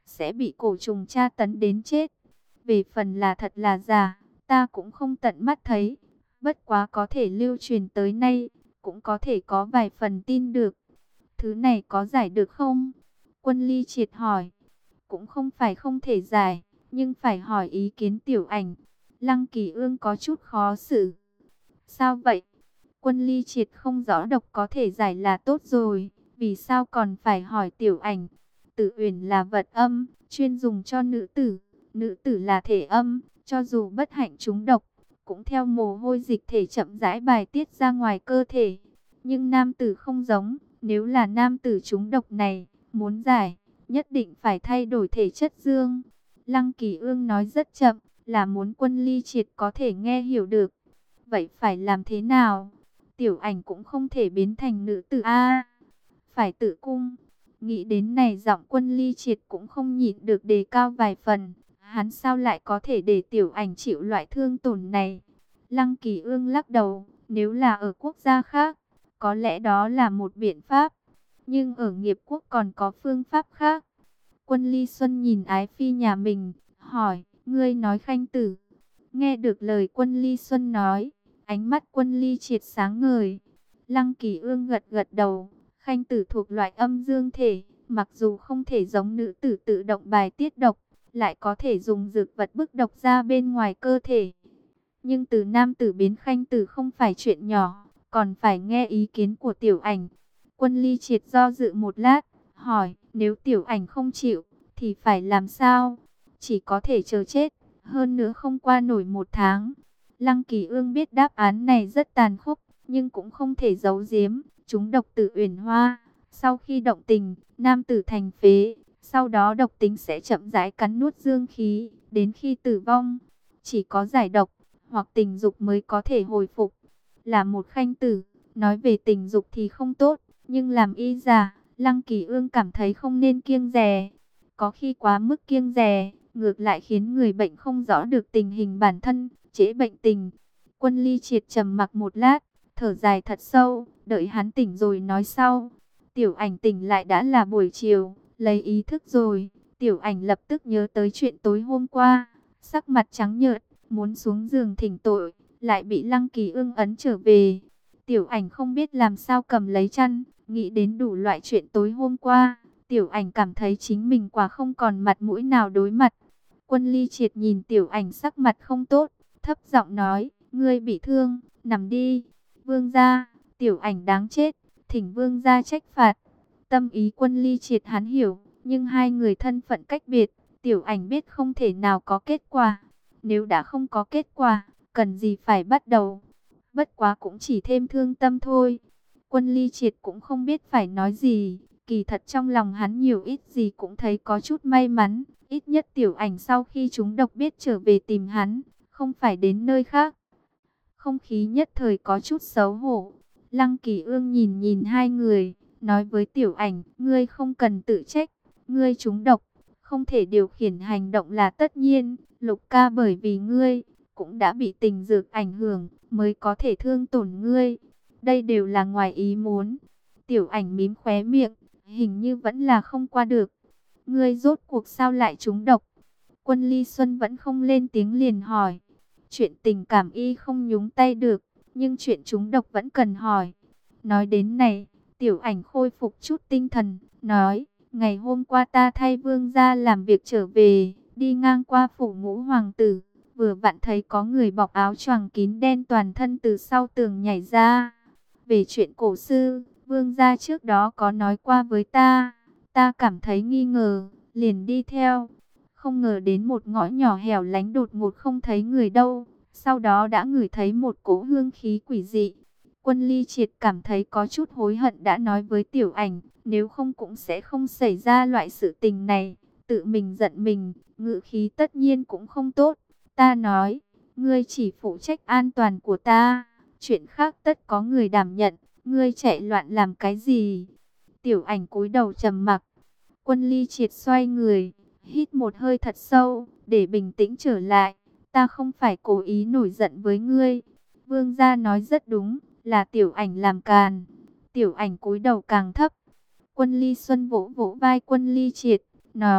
sẽ bị cổ trùng tra tấn đến chết. Về phần là thật là giả, ta cũng không tận mắt thấy. Bất quá có thể lưu truyền tới nay, cũng có thể có vài phần tin được. Thứ này có giải được không? Quân Ly Triệt hỏi. Cũng không phải không thể giải, nhưng phải hỏi ý kiến Tiểu Ảnh. Lăng Kỳ Ương có chút khó xử. Sao vậy? Quân Ly Triệt không rõ, độc có thể giải là tốt rồi, vì sao còn phải hỏi Tiểu Ảnh? Tử uyển là vật âm, chuyên dùng cho nữ tử. Nữ tử là thể âm, cho dù bất hạnh trúng độc, cũng theo mồ hôi dịch thể chậm rãi bài tiết ra ngoài cơ thể. Nhưng nam tử không giống, nếu là nam tử trúng độc này, muốn giải, nhất định phải thay đổi thể chất dương. Lăng Kỳ Ương nói rất chậm, là muốn Quân Ly Triệt có thể nghe hiểu được. Vậy phải làm thế nào? Tiểu Ảnh cũng không thể biến thành nữ tử a, phải tự cung. Nghĩ đến này, giọng Quân Ly Triệt cũng không nhịn được đề cao vài phần. Hắn sao lại có thể để Tiểu Ảnh chịu loại thương tổn này? Lăng Kỳ Ương lắc đầu, nếu là ở quốc gia khác, có lẽ đó là một biện pháp. Nhưng ở nghiệp quốc còn có phương pháp khác. Quân Ly Xuân nhìn ái phi nhà mình, hỏi, ngươi nói Khanh Tử. Nghe được lời Quân Ly Xuân nói, ánh mắt Quân Ly Triệt sáng ngời. Lăng Kỳ Ương gật gật đầu, Khanh Tử thuộc loại âm dương thể, mặc dù không thể giống nữ tử tự động bài tiết độc, lại có thể dùng dược vật bức độc ra bên ngoài cơ thể. Nhưng từ nam tử biến Khanh Tử không phải chuyện nhỏ, còn phải nghe ý kiến của Tiểu Ảnh. Quân Ly Triệt do dự một lát, hỏi, nếu Tiểu Ảnh không chịu, thì phải làm sao? Chỉ có thể chờ chết, hơn nữa không qua nổi một tháng. Lăng Kỳ Ương biết đáp án này rất tàn khốc, nhưng cũng không thể giấu giếm. Chúng độc tử uyển hoa, sau khi động tình, nam tử thành phế, sau đó độc tính sẽ chậm rãi cắn nuốt dương khí, đến khi tử vong. Chỉ có giải độc, hoặc tình dục mới có thể hồi phục. Là một Khanh Tử, nói về tình dục thì không tốt, nhưng làm y giả, Lăng Kỳ Ương cảm thấy không nên kiêng dè. Có khi quá mức kiêng dè, ngược lại khiến người bệnh không rõ được tình hình bản thân, trễ bệnh tình. Quân Ly Triệt trầm mặc một lát, thở dài thật sâu, đợi hắn tỉnh rồi nói sau. Tiểu Ảnh tỉnh lại đã là buổi chiều, lấy ý thức rồi. Tiểu Ảnh lập tức nhớ tới chuyện tối hôm qua, sắc mặt trắng nhợt, muốn xuống giường thỉnh tội, lại bị Lăng Kỳ Ương ấn trở về. Tiểu Ảnh không biết làm sao cầm lấy chăn, nghĩ đến đủ loại chuyện tối hôm qua. Tiểu Ảnh cảm thấy chính mình quả không còn mặt mũi nào đối mặt. Quân Ly Triệt nhìn Tiểu Ảnh sắc mặt không tốt, thấp giọng nói, ngươi bị thương, nằm đi. Vương gia, Tiểu Ảnh đáng chết, thỉnh vương gia trách phạt. Tâm ý Quân Ly Triệt hắn hiểu, nhưng hai người thân phận cách biệt, Tiểu Ảnh biết không thể nào có kết quả. Nếu đã không có kết quả, cần gì phải bắt đầu. Bất quá cũng chỉ thêm thương tâm thôi. Quân Ly Triệt cũng không biết phải nói gì. Kỳ thật trong lòng hắn nhiều ít gì cũng thấy có chút may mắn. Ít nhất Tiểu Ảnh sau khi chúng độc biết trở về tìm hắn, không phải đến nơi khác. Không khí nhất thời có chút xấu hổ. Lăng Kỳ Ương nhìn nhìn hai người, nói với Tiểu Ảnh, ngươi không cần tự trách, ngươi trúng độc, không thể điều khiển hành động là tất nhiên. Lục ca bởi vì ngươi, cũng đã bị tình dược ảnh hưởng, mới có thể thương tổn ngươi. Đây đều là ngoài ý muốn. Tiểu Ảnh mím khóe miệng, hình như vẫn là không qua được. Ngươi rốt cuộc sao lại trúng độc? Quân Ly Xuân vẫn không lên tiếng liền hỏi. Chuyện tình cảm y không nhúng tay được, nhưng chuyện trúng độc vẫn cần hỏi. Nói đến này, Tiểu Ảnh khôi phục chút tinh thần, nói, ngày hôm qua ta thay vương gia làm việc trở về, đi ngang qua phủ Ngũ hoàng tử, vừa vặn thấy có người bọc áo choàng kín đen toàn thân từ sau tường nhảy ra. Về chuyện cổ sư, vương gia trước đó có nói qua với ta, ta cảm thấy nghi ngờ, liền đi theo. Không ngờ đến một ngõ nhỏ hẻo lánh đột ngột không thấy người đâu, sau đó đã ngửi thấy một cỗ hương khí quỷ dị. Quân Ly Triệt cảm thấy có chút hối hận đã nói với Tiểu Ảnh, nếu không cũng sẽ không xảy ra loại sự tình này. Tự mình giận mình, ngữ khí tất nhiên cũng không tốt. Ta nói, ngươi chỉ phụ trách an toàn của ta, chuyện khác tất có người đảm nhận, ngươi chạy loạn làm cái gì? Tiểu Ảnh cúi đầu trầm mặc. Quân Ly Triệt xoay người, hít một hơi thật sâu, để bình tĩnh trở lại. Ta không phải cố ý nổi giận với ngươi. Vương gia nói rất đúng, là Tiểu Ảnh làm càn. Tiểu Ảnh cúi đầu càng thấp. Quân Ly Xuân vỗ vỗ vai Quân Ly Triệt, nói,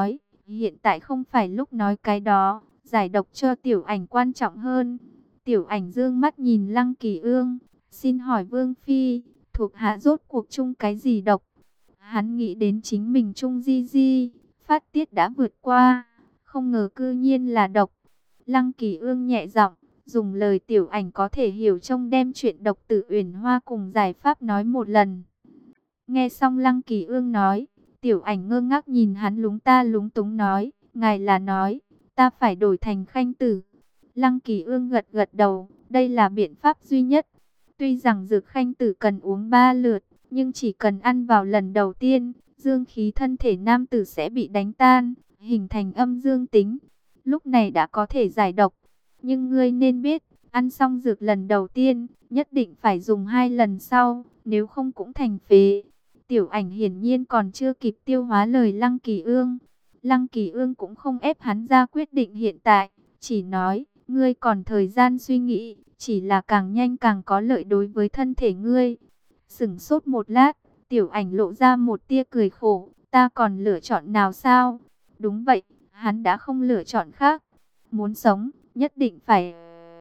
Hiện tại không phải lúc nói cái đó, giải độc cho Tiểu Ảnh quan trọng hơn. Tiểu Ảnh dương mắt nhìn Lăng Kỳ Ương, xin hỏi Vương Phi, thuộc hạ rốt cuộc chung cái gì độc? Hắn nghĩ đến chính mình chung di di, phát tiết đã vượt qua, không ngờ cư nhiên là độc. Lăng Kỳ Ương nhẹ giọng, dùng lời Tiểu Ảnh có thể hiểu trông đem chuyện độc tử Uyển Hoa cùng giải pháp nói một lần. Nghe xong Lăng Kỳ Ương nói, Tiểu Ảnh ngơ ngác nhìn hắn lúng ta lúng túng nói, ngài là nói, ta phải đổi thành khanh tử. Lăng Kỳ Ương gật gật đầu, đây là biện pháp duy nhất. Tuy rằng dược khanh tử cần uống ba lượt, nhưng chỉ cần ăn vào lần đầu tiên, dương khí thân thể nam tử sẽ bị đánh tan, hình thành âm dương tính. Lúc này đã có thể giải độc. Nhưng ngươi nên biết, ăn xong dược lần đầu tiên, nhất định phải dùng hai lần sau, nếu không cũng thành phế. Tiểu Ảnh hiển nhiên còn chưa kịp tiêu hóa lời Lăng Kỳ Ương. Lăng Kỳ Ương cũng không ép hắn ra quyết định hiện tại, chỉ nói, ngươi còn thời gian suy nghĩ, chỉ là càng nhanh càng có lợi đối với thân thể ngươi. Sững sốt một lát, Tiểu Ảnh lộ ra một tia cười khổ, ta còn lựa chọn nào sao? Đúng vậy, hắn đã không lựa chọn khác. Muốn sống, nhất định phải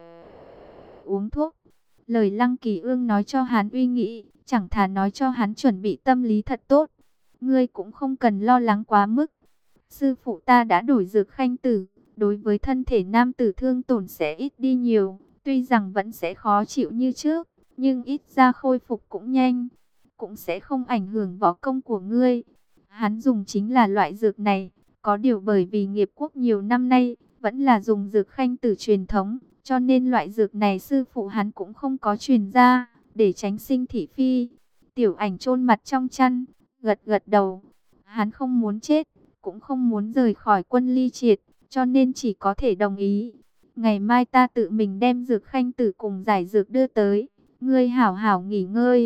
uống thuốc. Lời Lăng Kỳ Ương nói cho hắn uy nghĩ, chẳng thà nói cho hắn chuẩn bị tâm lý thật tốt. Ngươi cũng không cần lo lắng quá mức. Sư phụ ta đã đổi dược khanh tử, đối với thân thể nam tử thương tổn sẽ ít đi nhiều. Tuy rằng vẫn sẽ khó chịu như trước, nhưng ít ra khôi phục cũng nhanh, cũng sẽ không ảnh hưởng võ công của ngươi. Hắn dùng chính là loại dược này, có điều bởi vì nghiệp quốc nhiều năm nay vẫn là dùng dược khanh tử truyền thống, cho nên loại dược này sư phụ hắn cũng không có truyền ra, để tránh sinh thị phi. Tiểu Ảnh chôn mặt trong chăn, gật gật đầu. Hắn không muốn chết, cũng không muốn rời khỏi Quân Ly Triệt, cho nên chỉ có thể đồng ý. Ngày mai ta tự mình đem dược khanh tử cùng giải dược đưa tới, ngươi hảo hảo nghỉ ngơi,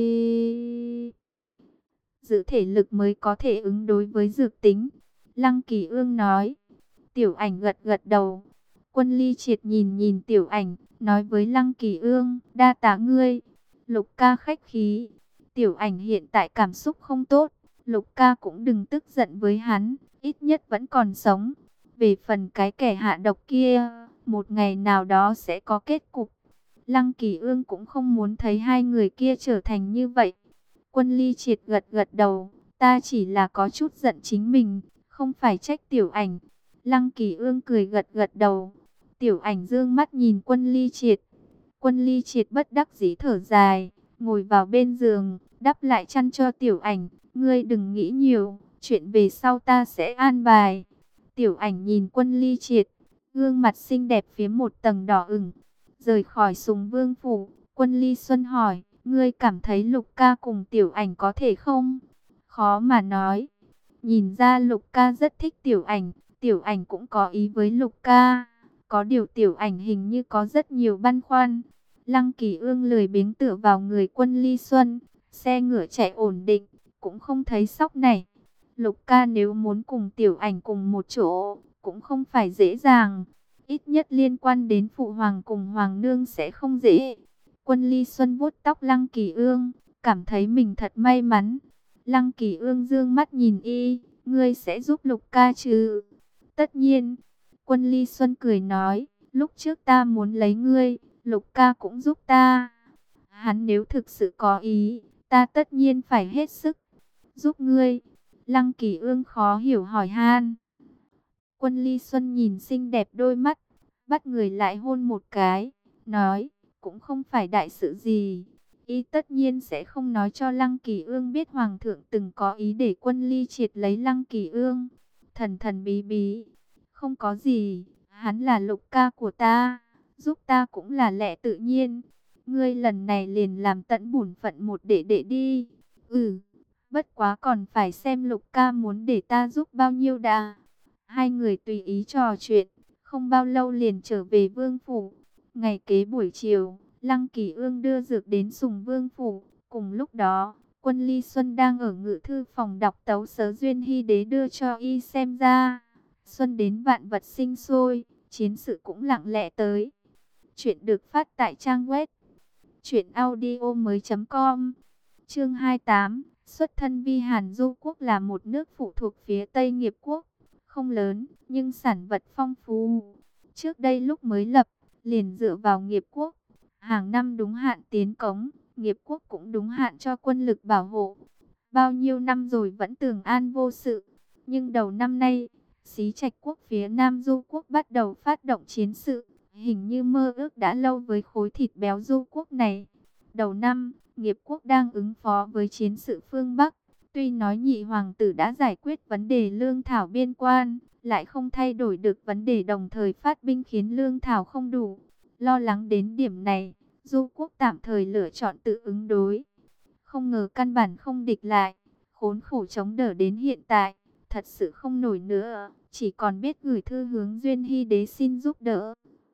giữ thể lực mới có thể ứng đối với dược tính. Lăng Kỳ Ương nói. Tiểu Ảnh gật gật đầu. Quân Ly Triệt nhìn nhìn Tiểu Ảnh, nói với Lăng Kỳ Ương, đa tạ ngươi. Lục ca khách khí. Tiểu Ảnh hiện tại cảm xúc không tốt, Lục ca cũng đừng tức giận với hắn, ít nhất vẫn còn sống. Về phần cái kẻ hạ độc kia, một ngày nào đó sẽ có kết cục. Lăng Kỳ Ương cũng không muốn thấy hai người kia trở thành như vậy. Quân Ly Triệt gật gật đầu, ta chỉ là có chút giận chính mình, không phải trách Tiểu Ảnh. Lăng Kỳ Ương cười gật gật đầu. Tiểu Ảnh dương mắt nhìn Quân Ly Triệt. Quân Ly Triệt bất đắc dĩ thở dài, ngồi vào bên giường, đắp lại chăn cho Tiểu Ảnh. Ngươi đừng nghĩ nhiều, chuyện về sau ta sẽ an bài. Tiểu Ảnh nhìn Quân Ly Triệt, gương mặt xinh đẹp phía một tầng đỏ ửng. Rời khỏi Sùng Vương phủ, Quân Ly Xuân hỏi, ngươi cảm thấy Lục ca cùng Tiểu Ảnh có thể không? Khó mà nói. Nhìn ra Lục ca rất thích Tiểu Ảnh, Tiểu Ảnh cũng có ý với Lục ca. Có điều Tiểu Ảnh hình như có rất nhiều băn khoăn. Lăng Kỳ Ương lười biếng tựa vào người Quân Ly Xuân, xe ngựa chạy ổn định, cũng không thấy sóc này. Lục ca nếu muốn cùng Tiểu Ảnh cùng một chỗ, cũng không phải dễ dàng. Ít nhất liên quan đến Phụ Hoàng cùng Hoàng Nương sẽ không dễ. Quân Ly Xuân vuốt tóc Lăng Kỳ Ương, cảm thấy mình thật may mắn. Lăng Kỳ Ương dương mắt nhìn y, ngươi sẽ giúp Lục ca chứ? Tất nhiên. Quân Ly Xuân cười nói, lúc trước ta muốn lấy ngươi, Lục ca cũng giúp ta. Hắn nếu thực sự có ý, ta tất nhiên phải hết sức giúp ngươi. Lăng Kỳ Ương khó hiểu hỏi han. Quân Ly Xuân nhìn xinh đẹp đôi mắt, bắt người lại hôn một cái, nói, cũng không phải đại sự gì. Y tất nhiên sẽ không nói cho Lăng Kỳ Ương biết Hoàng thượng từng có ý để Quân Ly Triệt lấy Lăng Kỳ Ương. Thần thần bí bí, không có gì, hắn là Lục ca của ta, giúp ta cũng là lẽ tự nhiên. Ngươi lần này liền làm tận bổn phận một đệ đệ đi. Ừ, bất quá còn phải xem Lục ca muốn để ta giúp bao nhiêu đã. Hai người tùy ý trò chuyện, không bao lâu liền trở về Vương phủ. Ngày kế buổi chiều, Lăng Kỳ Ương đưa dược đến Sùng Vương phủ. Cùng lúc đó, Quân Ly Xuân đang ở ngự thư phòng đọc tấu sớ Duyên Hy Đế đưa cho y xem ra. Xuân đến vạn vật sinh sôi, chiến sự cũng lặng lẽ tới. Chuyện được phát tại trang web truyện audio mới chấm com. Chương hai mươi tám, xuất thân Vi Hàn Du quốc là một nước phụ thuộc phía Tây Nghiệp quốc. không lớn, nhưng sản vật phong phú. Trước đây lúc mới lập, liền dựa vào nghiệp quốc, hàng năm đúng hạn tiến cống, nghiệp quốc cũng đúng hạn cho quân lực bảo hộ. Bao nhiêu năm rồi vẫn tường an vô sự, nhưng đầu năm nay, Xí Trạch quốc phía Nam Du quốc bắt đầu phát động chiến sự, hình như mơ ước đã lâu với khối thịt béo Du quốc này. Đầu năm, nghiệp quốc đang ứng phó với chiến sự phương Bắc, tuy nói nhị hoàng tử đã giải quyết vấn đề lương thảo biên quan, lại không thay đổi được vấn đề đồng thời phát binh khiến lương thảo không đủ. Lo lắng đến điểm này, Du quốc tạm thời lựa chọn tự ứng đối. Không ngờ căn bản không địch lại, khốn khổ chống đỡ đến hiện tại, thật sự không nổi nữa, chỉ còn biết gửi thư hướng Duyên Hy Đế xin giúp đỡ.